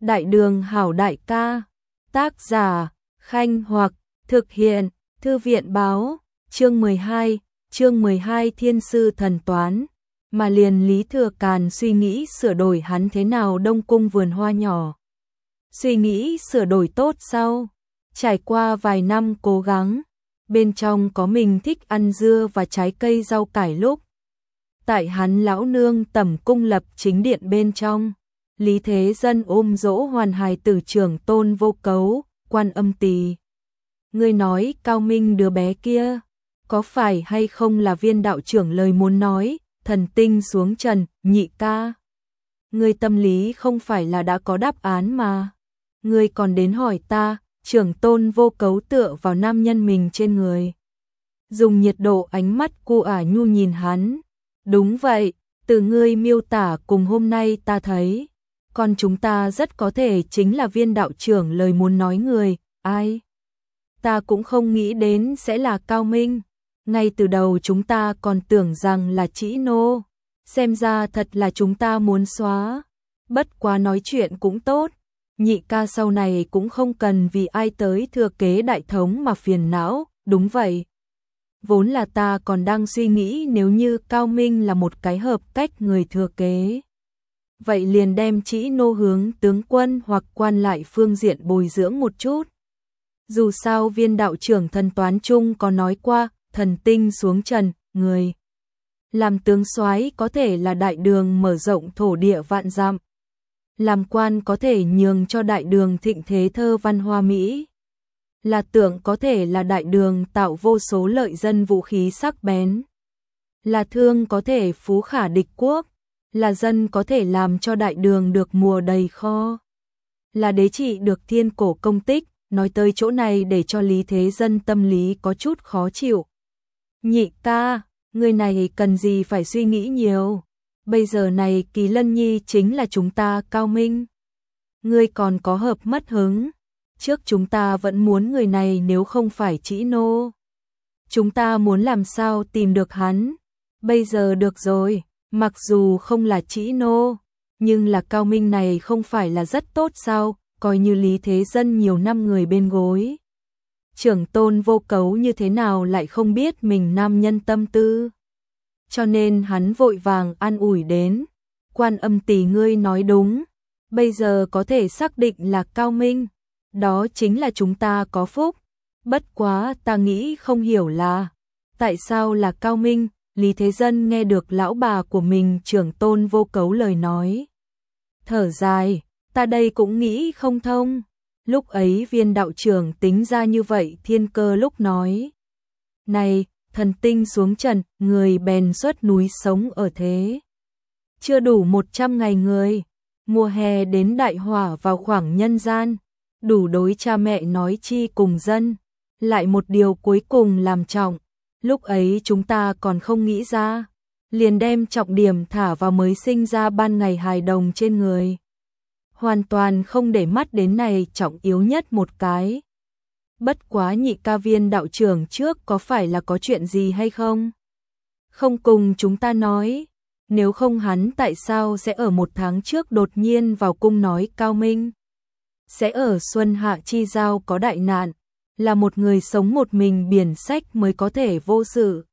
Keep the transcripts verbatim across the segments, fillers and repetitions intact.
Đại đường hảo đại ca. Tác giả, Khanh Hoặc, thực hiện, Thư viện báo, chương mười hai, chương mười hai Thiên sư thần toán, mà liền Lý Thừa Càn suy nghĩ sửa đổi hắn thế nào Đông Cung vườn hoa nhỏ. Suy nghĩ sửa đổi tốt sau, trải qua vài năm cố gắng, bên trong có mình thích ăn dưa và trái cây rau cải lúc. Tại hắn lão nương tẩm cung lập chính điện bên trong, Lý Thế Dân ôm dỗ hoàn hài tử trưởng Tôn Vô Cấu, Quan Âm Tỳ. Ngươi nói Cao Minh đứa bé kia, có phải hay không là Viên đạo trưởng lời muốn nói, thần tinh xuống trần, nhị ca. Ngươi tâm lý không phải là đã có đáp án mà. Ngươi còn đến hỏi ta, trưởng Tôn Vô Cấu tựa vào nam nhân mình trên người. Dùng nhiệt độ ánh mắt cu ả nhu nhìn hắn. Đúng vậy, từ ngươi miêu tả cùng hôm nay ta thấy, còn chúng ta rất có thể chính là Viên đạo trưởng lời muốn nói người, ai? Ta cũng không nghĩ đến sẽ là Cao Minh, ngay từ đầu chúng ta còn tưởng rằng là Trĩ Nô, xem ra thật là chúng ta muốn xóa, bất quá nói chuyện cũng tốt, nhị ca sau này cũng không cần vì ai tới thừa kế đại thống mà phiền não, đúng vậy. Vốn là ta còn đang suy nghĩ nếu như Cao Minh là một cái hợp cách người thừa kế. Vậy liền đem Trĩ Nô hướng tướng quân hoặc quan lại phương diện bồi dưỡng một chút. Dù sao Viên đạo trưởng thần toán chung có nói qua, thần tinh xuống trần, người làm tướng soái có thể là đại đường mở rộng thổ địa vạn dặm. Làm quan có thể nhường cho đại đường thịnh thế thơ văn hoa Mỹ. Là tưởng có thể là đại đường tạo vô số lợi dân vũ khí sắc bén. Là thương có thể phú khả địch quốc. Là dân có thể làm cho đại đường được mùa đầy kho. Là đế trị được thiên cổ công tích. Nói tới chỗ này để cho Lý Thế Dân tâm lý có chút khó chịu. Nhị ca, người này cần gì phải suy nghĩ nhiều. Bây giờ này Kỳ Lân Nhi chính là chúng ta Cao Minh. Ngươi còn có hợp mất hứng. Trước chúng ta vẫn muốn người này nếu không phải Trĩ Nô. Chúng ta muốn làm sao tìm được hắn. Bây giờ được rồi, mặc dù không là Trĩ Nô, nhưng là Cao Minh này không phải là rất tốt sao, coi như Lý Thế Dân nhiều năm người bên gối. Trưởng Tôn Vô Cấu như thế nào lại không biết mình nam nhân tâm tư. Cho nên hắn vội vàng an ủi đến. Quan Âm Tỳ ngươi nói đúng, bây giờ có thể xác định là Cao Minh. Đó chính là chúng ta có phúc. Bất quá ta nghĩ không hiểu là tại sao là Cao Minh. Lý Thế Dân nghe được lão bà của mình trưởng Tôn Vô Cấu lời nói, thở dài, ta đây cũng nghĩ không thông. Lúc ấy Viên đạo trưởng tính ra như vậy thiên cơ lúc nói. Này, thần tinh xuống trần, người bèn xuất núi sống ở thế. Chưa đủ một trăm ngày người, mùa hè đến đại hỏa vào khoảng nhân gian. Đủ đối cha mẹ nói chi cùng dân, lại một điều cuối cùng làm trọng, lúc ấy chúng ta còn không nghĩ ra, liền đem trọng điểm thả vào mới sinh ra ban ngày hài đồng trên người. Hoàn toàn không để mắt đến này trọng yếu nhất một cái. Bất quá nhị ca Viên đạo trưởng trước có phải là có chuyện gì hay không? Không cùng chúng ta nói, nếu không hắn tại sao sẽ ở một tháng trước đột nhiên vào cung nói Cao Minh sẽ ở Xuân Hạ Chi Giao có đại nạn, là một người sống một mình biển sách mới có thể vô sự.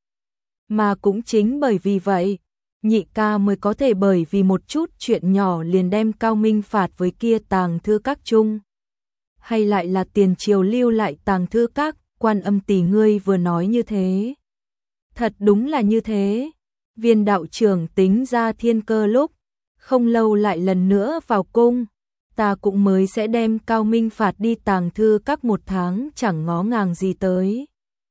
Mà cũng chính bởi vì vậy, nhị ca mới có thể bởi vì một chút chuyện nhỏ liền đem Cao Minh phạt với kia tàng thư các chung. Hay lại là tiền triều lưu lại tàng thư các, Quan Âm Tỳ ngươi vừa nói như thế. Thật đúng là như thế. Viên đạo trưởng tính ra thiên cơ lúc, không lâu lại lần nữa vào cung. Ta cũng mới sẽ đem Cao Minh phạt đi tàng thư các một tháng chẳng ngó ngàng gì tới.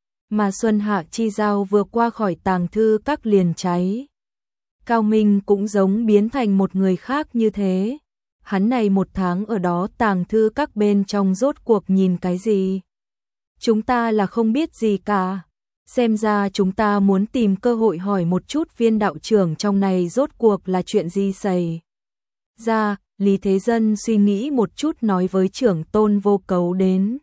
Mà Xuân Hạ Chi Giao vừa qua khỏi tàng thư các liền cháy. Cao Minh cũng giống biến thành một người khác như thế. Hắn này một tháng ở đó tàng thư các bên trong rốt cuộc nhìn cái gì? Chúng ta là không biết gì cả. Xem ra chúng ta muốn tìm cơ hội hỏi một chút Viên đạo trưởng trong này rốt cuộc là chuyện gì xảy ra. Lý Thế Dân suy nghĩ một chút nói với trưởng Tôn Vô Cấu đến.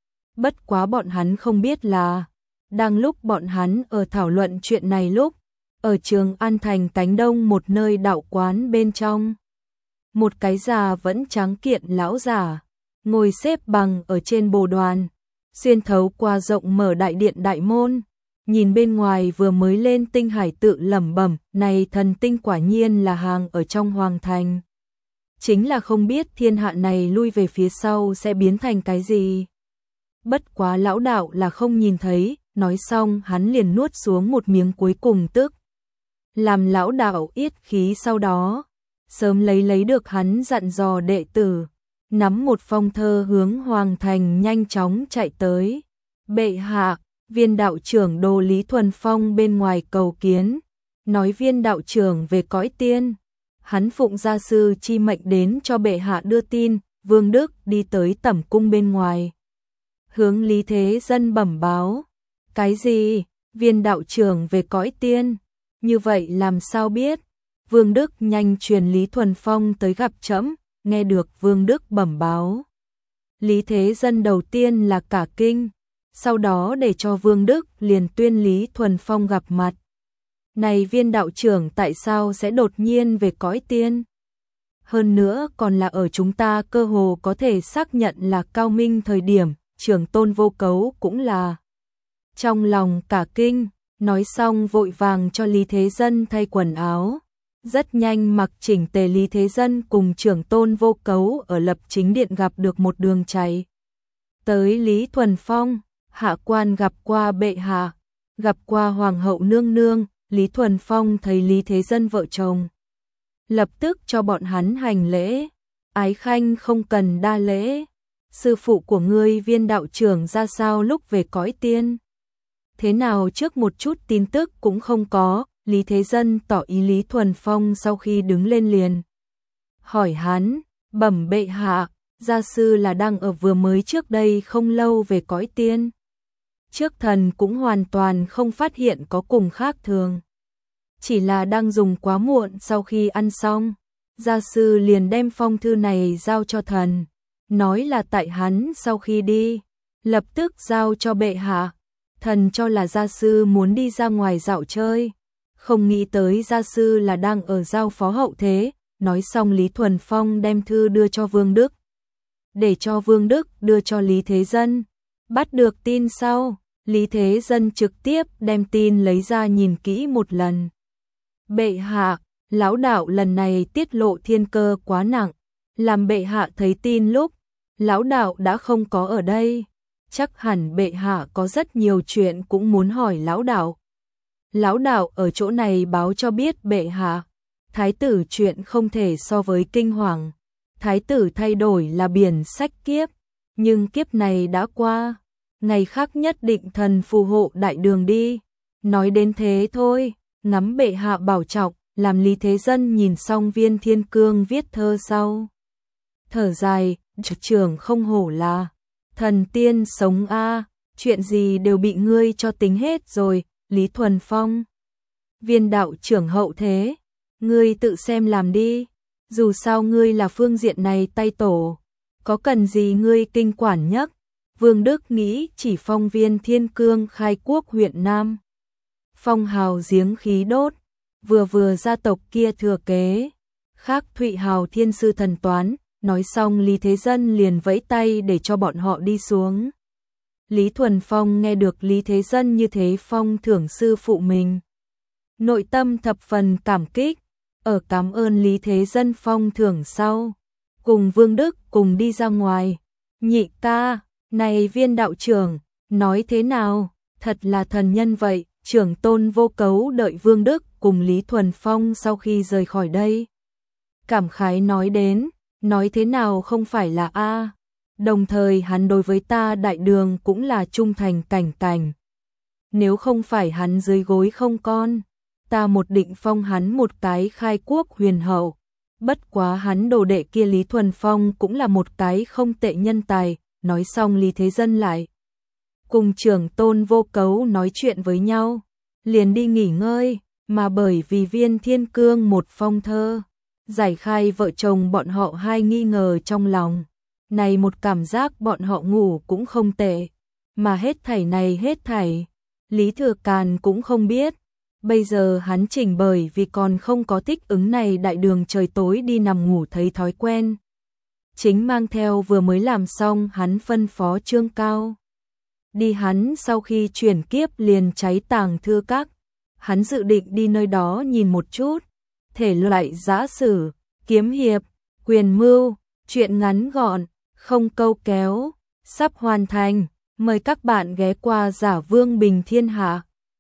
Bất quá bọn hắn không biết là, đang lúc bọn hắn ở thảo luận chuyện này lúc, ở Trường An Thành cánh đông một nơi đạo quán bên trong. một cái già vẫn trắng kiện lão giả, ngồi xếp bằng ở trên bồ đoàn, xuyên thấu qua rộng mở đại điện đại môn, nhìn bên ngoài vừa mới lên tinh hải tự lẩm bẩm, này thần tinh quả nhiên là hàng ở trong hoàng thành. Chính là không biết thiên hạ này lui về phía sau sẽ biến thành cái gì. Bất quá lão đạo là không nhìn thấy, nói xong hắn liền nuốt xuống một miếng cuối cùng tức. Làm lão đạo yết khí sau đó, sớm lấy lấy được hắn dặn dò đệ tử, nắm một phong thơ hướng hoàng thành nhanh chóng chạy tới. Bệ hạ, viên đạo trưởng Đồ Lý Thuần Phong bên ngoài cầu kiến, nói viên đạo trưởng về cõi tiên. Hắn phụng gia sư chi mệnh đến cho bệ hạ đưa tin, Vương Đức đi tới tẩm cung bên ngoài. Hướng Lý Thế Dân bẩm báo. Cái gì? Viên đạo trưởng về cõi tiên? Như vậy làm sao biết? Vương Đức nhanh truyền Lý Thuần Phong tới gặp trẫm. Nghe được Vương Đức bẩm báo, Lý Thế Dân đầu tiên là cả kinh, sau đó để cho Vương Đức liền tuyên Lý Thuần Phong gặp mặt. Này viên đạo trưởng tại sao sẽ đột nhiên về cõi tiên? Hơn nữa còn là ở chúng ta cơ hồ có thể xác nhận là cao minh thời điểm, Trưởng Tôn Vô Cấu cũng là trong lòng cả kinh, nói xong vội vàng cho Lý Thế Dân thay quần áo. Rất nhanh mặc chỉnh tề Lý Thế Dân cùng Trưởng Tôn Vô Cấu ở Lập Chính Điện gặp được một đường chạy tới Lý Thuần Phong. Hạ quan gặp qua bệ hạ, gặp qua Hoàng hậu nương nương. Lý Thuần Phong thấy Lý Thế Dân vợ chồng, lập tức cho bọn hắn hành lễ. Ái khanh không cần đa lễ, sư phụ của ngươi viên đạo trưởng ra sao lúc về cõi tiên? Thế nào trước một chút tin tức cũng không có. Lý Thế Dân tỏ ý Lý Thuần Phong sau khi đứng lên liền hỏi hắn, bẩm bệ hạ, gia sư là đang ở vừa mới trước đây không lâu về cõi tiên. Trước thần cũng hoàn toàn không phát hiện có cùng khác thường, chỉ là đang dùng quá muộn. Sau khi ăn xong, gia sư liền đem phong thư này giao cho thần, nói là tại hắn sau khi đi, lập tức giao cho bệ hạ. Thần cho là gia sư muốn đi ra ngoài dạo chơi, không nghĩ tới gia sư là đang ở giao phó hậu thế. Nói xong Lý Thuần Phong đem thư đưa cho Vương Đức, để cho Vương Đức đưa cho Lý Thế Dân. Bắt được tin sau, Lý Thế Dân trực tiếp đem tin lấy ra nhìn kỹ một lần. Bệ hạ, lão đạo lần này tiết lộ thiên cơ quá nặng, làm bệ hạ thấy tin lúc lão đạo đã không có ở đây, chắc hẳn bệ hạ có rất nhiều chuyện cũng muốn hỏi lão đạo. Lão đạo ở chỗ này báo cho biết bệ hạ, thái tử chuyện không thể so với kinh hoàng. Thái tử thay đổi là biển sách kiếp, nhưng kiếp này đã qua, ngày khác nhất định thần phù hộ đại đường đi. Nói đến thế thôi, ngắm bệ hạ bảo trọng. Làm Lý Thế Dân nhìn xong viên thiên cương viết thơ sau, thở dài, trưởng không hổ là thần tiên sống a, chuyện gì đều bị ngươi cho tính hết rồi. Lý Thuần Phong, viên đạo trưởng hậu thế, ngươi tự xem làm đi, dù sao ngươi là phương diện này tay tổ, có cần gì ngươi kinh quản nhất. Vương Đức nghĩ chỉ phong viên thiên cương khai quốc huyện Nam, phong hào giếng khí đốt, vừa vừa gia tộc kia thừa kế, khác Thụy hào thiên sư thần toán. Nói xong Lý Thế Dân liền vẫy tay để cho bọn họ đi xuống. Lý Thuần Phong nghe được Lý Thế Dân như thế phong thưởng sư phụ mình, nội tâm thập phần cảm kích. Ở cảm ơn Lý Thế Dân phong thưởng sau, cùng Vương Đức cùng đi ra ngoài. Nhị ca, này viên đạo trưởng, nói thế nào, thật là thần nhân vậy. Trưởng Tôn Vô Cấu đợi Vương Đức cùng Lý Thuần Phong sau khi rời khỏi đây, cảm khái nói đến, nói thế nào không phải là a, đồng thời hắn đối với ta đại đường cũng là trung thành cảnh cảnh. Nếu không phải hắn dưới gối không con, ta một định phong hắn một cái khai quốc huyền hậu. Bất quá hắn đồ đệ kia Lý Thuần Phong cũng là một cái không tệ nhân tài. Nói xong Lý Thế Dân lại cùng Trưởng Tôn Vô Cấu nói chuyện với nhau, liền đi nghỉ ngơi. Mà bởi vì viên thiên cương một phong thơ, giải khai vợ chồng bọn họ hai nghi ngờ trong lòng. Này một cảm giác bọn họ ngủ cũng không tệ. Mà hết thảy này hết thảy, Lý Thừa Càn cũng không biết. Bây giờ hắn chỉnh bởi vì còn không có thích ứng này đại đường trời tối đi nằm ngủ thấy thói quen. Chính mang theo vừa mới làm xong hắn phân phó Trương Cao. Đi hắn sau khi chuyển kiếp liền cháy tàng thư các. Hắn dự định đi nơi đó nhìn một chút. Thể loại giã sử, kiếm hiệp, quyền mưu, truyện ngắn gọn, không câu kéo, sắp hoàn thành. Mời các bạn ghé qua Giả Vương Bình Thiên Hạ.